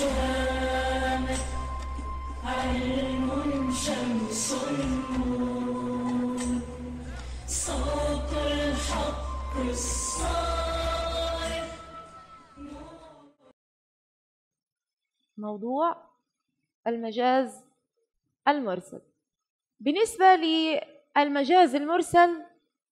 شامخ علم شمس النور صوت الحق الصارخ. موضوع المجاز المرسل. بالنسبة للمجاز المرسل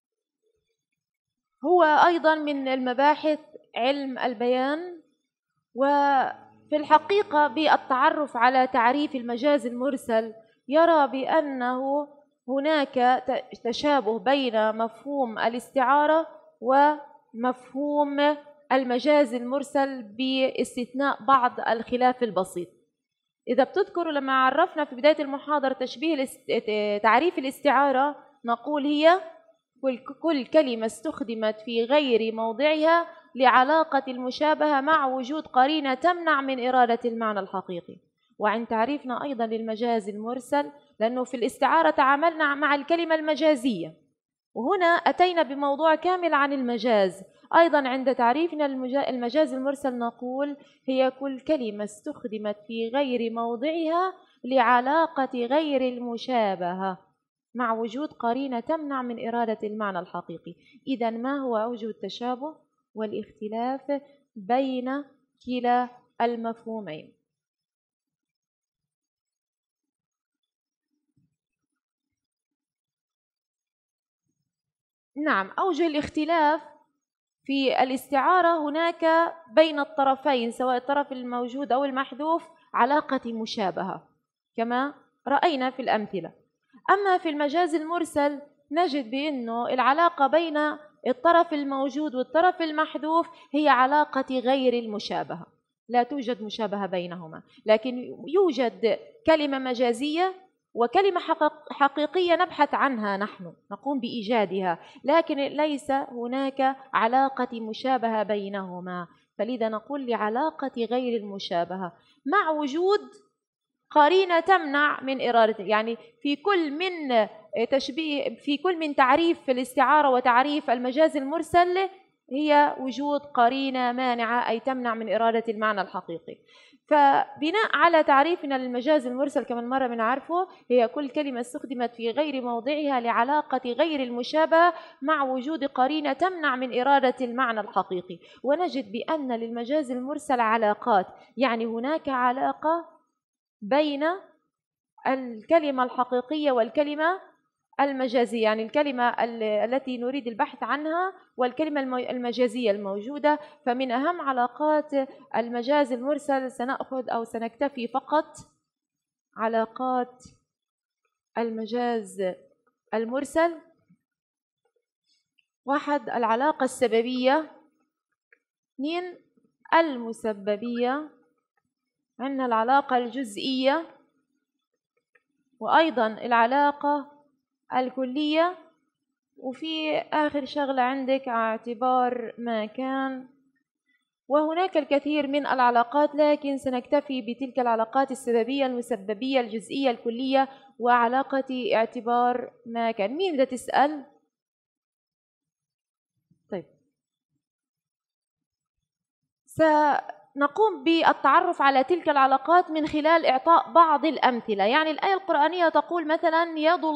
هو أيضا من المباحث علم البيان، وفي الحقيقة بالتعرف على تعريف المجاز المرسل يرى بأنه هناك تشابه بين مفهوم الاستعارة ومفهوم المجاز المرسل باستثناء بعض الخلاف البسيط. إذا بتذكروا لما عرفنا في بداية المحاضرة تعريف الاستعارة نقول هي كل كلمة استخدمت في غير موضعها لعلاقة المشابهة مع وجود قرينة تمنع من إرادة المعنى الحقيقي. وعند تعريفنا أيضا للمجاز المرسل، لأنه في الاستعارة تعاملنا مع الكلمة المجازية، وهنا أتينا بموضوع كامل عن المجاز. أيضا عند تعريفنا المجاز المرسل نقول هي كل كلمة استخدمت في غير موضعها لعلاقة غير المشابهة مع وجود قرينة تمنع من إرادة المعنى الحقيقي. إذا ما هو أوجه التشابه والاختلاف بين كلا المفهومين؟ نعم، أوجه الاختلاف في الاستعارة هناك بين الطرفين سواء الطرف الموجود أو المحذوف علاقة مشابهة كما رأينا في الأمثلة. أما في المجاز المرسل نجد بأنه العلاقة بين الطرف الموجود والطرف المحذوف هي علاقة غير المشابهة، لا توجد مشابهة بينهما، لكن يوجد كلمة مجازية وكلمة حقيقية نبحث عنها، نحن نقوم بإيجادها، لكن ليس هناك علاقة مشابهة بينهما. فلذا نقول لعلاقة غير المشابهة مع وجود قرينة تمنع من إرادة. يعني في كل من تعريف في الاستعارة وتعريف المجاز المرسل هي وجود قرينة مانعة أي تمنع من إرادة المعنى الحقيقي. فبناء على تعريفنا للمجاز المرسل كما مرة بنعرفه هي كل كلمة استخدمت في غير موضعها لعلاقة غير المشابهة مع وجود قرينة تمنع من إرادة المعنى الحقيقي. ونجد بأن للمجاز المرسل علاقات، يعني هناك علاقة بين الكلمة الحقيقية والكلمة المجازية، يعني الكلمة التي نريد البحث عنها والكلمة المجازية الموجودة. فمن أهم علاقات المجاز المرسل سنأخذ أو سنكتفي فقط علاقات المجاز المرسل. 1 العلاقة السببية، 2 المسببية، عندنا العلاقة الجزئية، وأيضا العلاقة الكلية، وفي آخر شغلة عندك اعتبار ما كان. وهناك الكثير من العلاقات لكن سنكتفي بتلك العلاقات السببية المسببية الجزئية الكلية وعلاقة اعتبار ما كان. مين بدها تسأل؟ طيب، سنقوم بالتعرف على تلك العلاقات من خلال إعطاء بعض الأمثلة. يعني الآية القرآنية تقول مثلا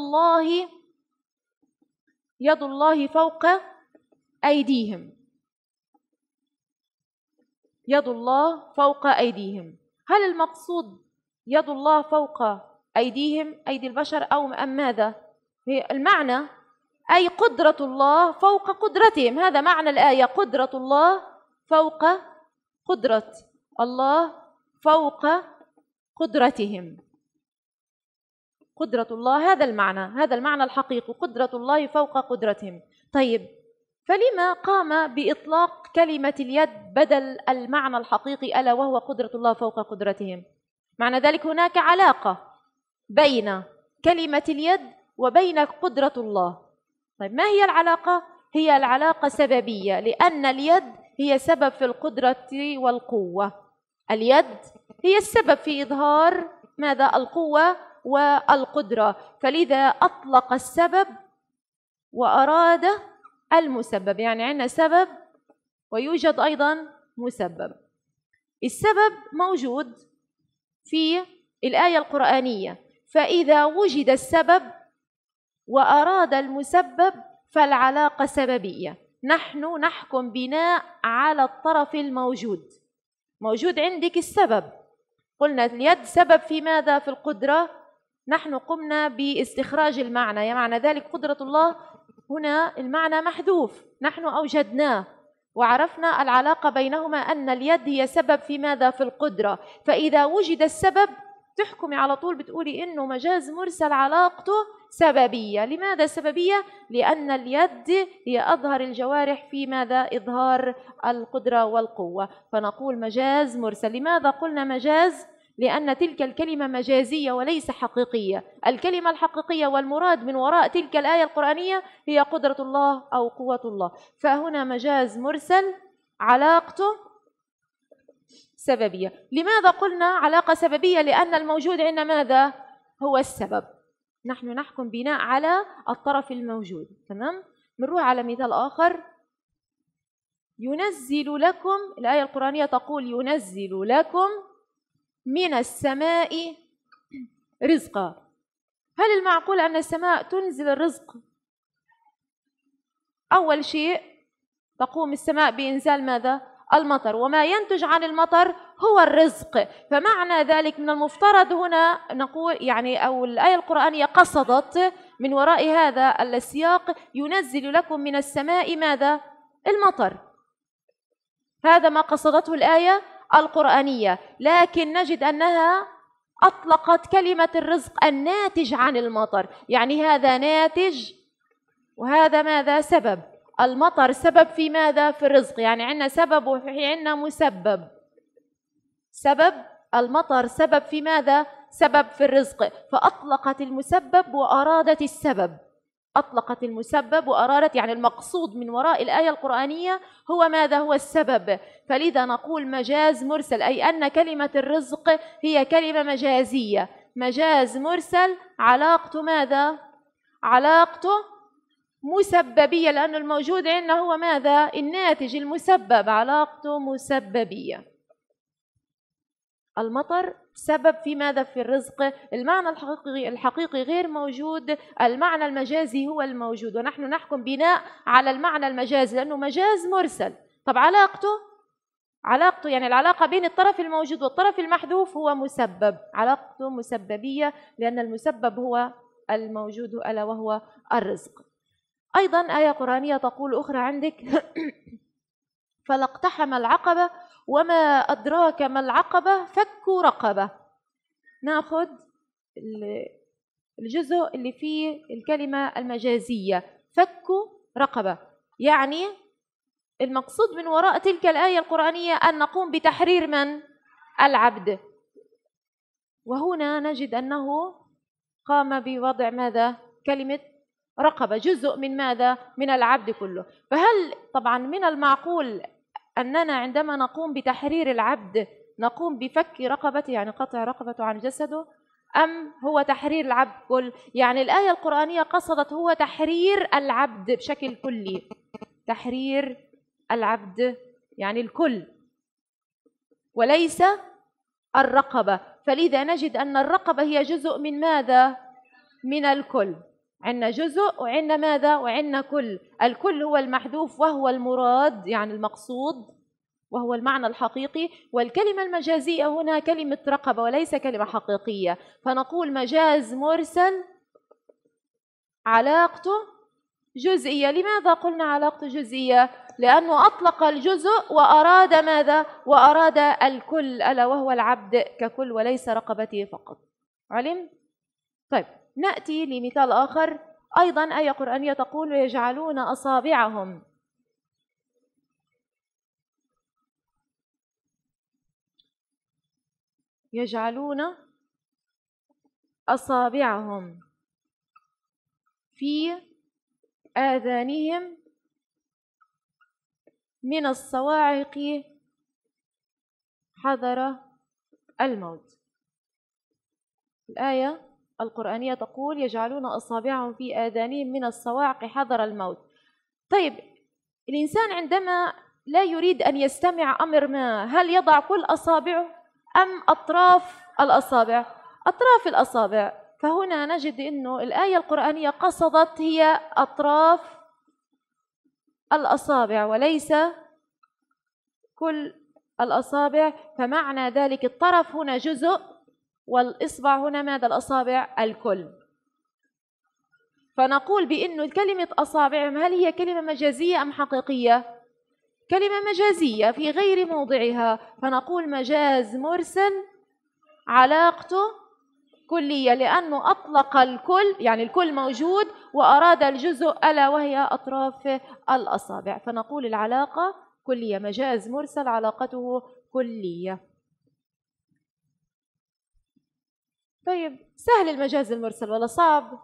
يد الله فوق أيديهم، يد الله فوق أيديهم. هل المقصود يد الله فوق أيديهم أيدي البشر أم ماذا؟ هي المعنى أي قدرة الله فوق قدرتهم، هذا معنى الآية، قدرة الله فوق قدرة الله فوق قدرتهم، قدرة الله، هذا المعنى الحقيقي، قدرة الله فوق قدرتهم. طيب، فلما قام بإطلاق كلمة اليد بدل المعنى الحقيقي ألا وهو قدرة الله فوق قدرتهم؟ معنى ذلك هناك علاقة بين كلمة اليد وبين قدرة الله. طيب، ما هي العلاقة؟ هي العلاقة سببية، لأن اليد هي سبب في القدرة والقوة. اليد هي السبب في إظهار ماذا؟ القوة والقدرة. فلذا أطلق السبب وأراد المسبب، يعني عندنا سبب ويوجد أيضا مسبب. السبب موجود في الآية القرآنية، فإذا وجد السبب وأراد المسبب فالعلاقة سببية. نحن نحكم بناء على الطرف الموجود. موجود عندك السبب، قلنا اليد سبب في ماذا؟ في القدرة. نحن قمنا باستخراج المعنى، يعني معنى ذلك قدرة الله، هنا المعنى محذوف، نحن أوجدناه وعرفنا العلاقة بينهما أن اليد هي سبب في ماذا؟ في القدرة. فإذا وجد السبب تحكمي على طول بتقولي إنه مجاز مرسل علاقته سببية. لماذا سببية؟ لأن اليد هي أظهر الجوارح في ماذا؟ إظهار القدرة والقوة، فنقول مجاز مرسل. لماذا قلنا مجاز؟ لأن تلك الكلمة مجازية وليس حقيقية. الكلمة الحقيقية والمراد من وراء تلك الآية القرآنية هي قدرة الله أو قوة الله، فهنا مجاز مرسل علاقته سببية. لماذا قلنا علاقة سببية؟ لأن الموجود عندنا ماذا؟ هو السبب. نحن نحكم بناء على الطرف الموجود. تمام؟ نروح على مثال آخر. ينزل لكم، الآية القرآنية تقول ينزل لكم من السماء رزقا. هل المعقول أن السماء تنزل الرزق؟ أول شيء تقوم السماء بإنزال ماذا؟ المطر، وما ينتج عن المطر هو الرزق. فمعنى ذلك من المفترض هنا نقول يعني أو الآية القرآنية قصدت من وراء هذا السياق ينزل لكم من السماء ماذا؟ المطر. هذا ما قصدته الآية القرآنية، لكن نجد أنها أطلقت كلمة الرزق الناتج عن المطر، يعني هذا ناتج وهذا ماذا؟ سبب. المطر سبب في ماذا؟ في الرزق، يعني عندنا سبب وعندنا مسبب. سبب المطر سبب في ماذا؟ سبب في الرزق، فأطلقت المسبب وأرادت السبب. أطلقت المسبب وأرادت، يعني المقصود من وراء الآية القرآنية هو ماذا؟ هو السبب. فلذا نقول مجاز مرسل، أي أن كلمة الرزق هي كلمة مجازية. مجاز مرسل علاقته ماذا؟ علاقته مسببية، لأن الموجود عندنا هو ماذا؟ الناتج المسبب، علاقته مسببية. المطر سبب في ماذا؟ في الرزق. المعنى الحقيقي غير موجود، المعنى المجازي هو الموجود، ونحن نحكم بناء على المعنى المجازي لأنه مجاز مرسل. طب علاقته يعني العلاقة بين الطرف الموجود والطرف المحذوف هو مسبب، علاقته مسببية لأن المسبب هو الموجود ألا وهو الرزق. أيضا آية قرآنية تقول أخرى عندك فلا اقتحم العقبة وما أدراك ما العقبة فك رقبة. ناخذ الجزء اللي فيه الكلمة المجازية فك رقبة، يعني المقصود من وراء تلك الآية القرآنية أن نقوم بتحرير من؟ العبد. وهنا نجد أنه قام بوضع ماذا؟ كلمة رقبة، جزء من ماذا؟ من العبد كله. فهل طبعا من المعقول أننا عندما نقوم بتحرير العبد نقوم بفك رقبته، يعني قطع رقبته عن جسده، أم هو تحرير العبد كل؟ يعني الآية القرآنية قصدت هو تحرير العبد بشكل كلي، تحرير العبد يعني الكل وليس الرقبة. فلذا نجد أن الرقبة هي جزء من ماذا؟ من الكل. عندنا جزء وعندنا ماذا؟ وعندنا كل. الكل هو المحذوف وهو المراد يعني المقصود وهو المعنى الحقيقي، والكلمة المجازية هنا كلمة رقبة وليس كلمة حقيقية. فنقول مجاز مرسل علاقته جزئية. لماذا قلنا علاقته جزئية؟ لأنه أطلق الجزء وأراد ماذا؟ وأراد الكل ألا وهو العبد ككل وليس رقبته فقط. علم؟ طيب نأتي لمثال آخر. أيضا آية قرآنية تقول ويجعلون أصابعهم في آذانهم من الصواعق حذر الموت. الآية القرآنية تقول يجعلون أصابعهم في آذانهم من الصواعق حذر الموت. طيب الإنسان عندما لا يريد أن يستمع أمر ما، هل يضع كل أصابعه أم أطراف الأصابع؟ أطراف الأصابع. فهنا نجد أنه الآية القرآنية قصدت هي أطراف الأصابع وليس كل الأصابع، فمعنى ذلك الطرف هنا جزء والإصبع هنا ماذا؟ الأصابع الكل. فنقول بأنه كلمة أصابعهم هل هي كلمة مجازية أم حقيقية؟ كلمة مجازية في غير موضعها، فنقول مجاز مرسل علاقته كلية، لأنه أطلق الكل، يعني الكل موجود، وأراد الجزء ألا وهي أطراف الأصابع، فنقول العلاقة كلية. مجاز مرسل علاقته كلية. طيب سهل المجاز المرسل ولا صعب؟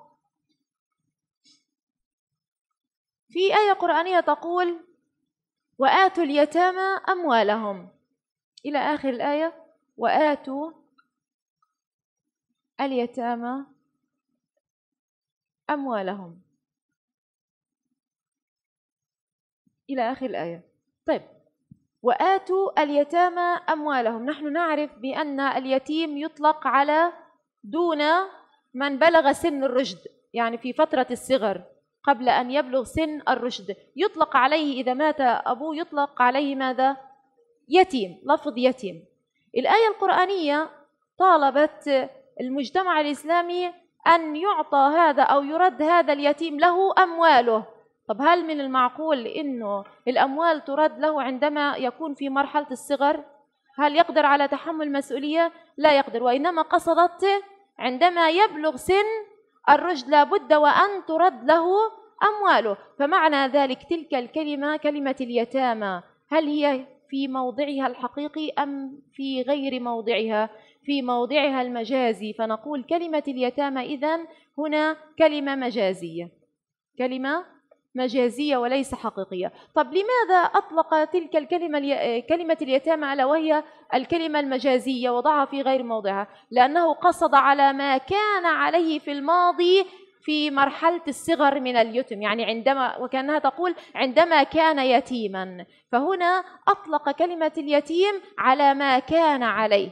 في آية قرآنية تقول وآتوا اليتامى أموالهم إلى آخر الآية، وآتوا اليتامى أموالهم إلى آخر الآية. طيب وآتوا اليتامى أموالهم، نحن نعرف بأن اليتيم يطلق على دون من بلغ سن الرشد، يعني في فترة الصغر قبل أن يبلغ سن الرشد يطلق عليه، إذا مات أبوه يطلق عليه ماذا؟ يتيم، لفظ يتيم. الآية القرآنية طالبت المجتمع الإسلامي أن يعطى هذا أو يرد هذا اليتيم له أمواله. طب هل من المعقول إنه الأموال ترد له عندما يكون في مرحلة الصغر؟ هل يقدر على تحمل مسؤولية؟ لا يقدر، وإنما قصدت عندما يبلغ سن الرشد لابد وأن ترد له أمواله. فمعنى ذلك تلك الكلمة كلمة اليتامى هل هي في موضعها الحقيقي أم في غير موضعها؟ في موضعها المجازي، فنقول كلمة اليتامى إذن هنا كلمة مجازية، كلمة مجازية وليس حقيقية. طب لماذا أطلق تلك الكلمة كلمة اليتامى ألا وهي الكلمة المجازية وضعها في غير موضعها؟ لأنه قصد على ما كان عليه في الماضي في مرحلة الصغر من اليتم، يعني عندما، وكأنها تقول عندما كان يتيما، فهنا أطلق كلمة اليتيم على ما كان عليه،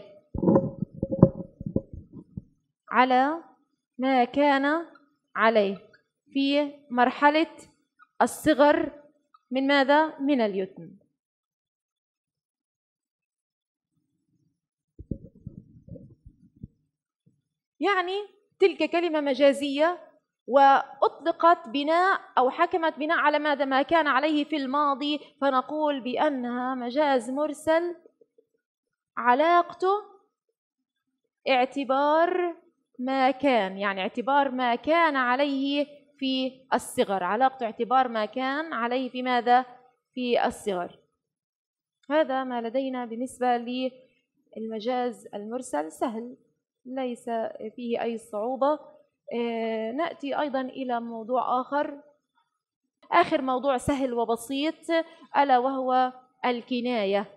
على ما كان عليه في مرحلة الصغر من ماذا؟ من اليتم. يعني تلك كلمة مجازية وأطلقت بناء أو حكمت بناء على ماذا؟ ما كان عليه في الماضي، فنقول بأنها مجاز مرسل علاقته اعتبار ما كان، يعني اعتبار ما كان عليه في الصغر، علاقته اعتبار ما كان عليه في ماذا؟ في الصغر. هذا ما لدينا بالنسبة للمجاز المرسل، سهل ليس فيه أي صعوبة. نأتي أيضا إلى موضوع آخر موضوع سهل وبسيط، ألا وهو الكناية.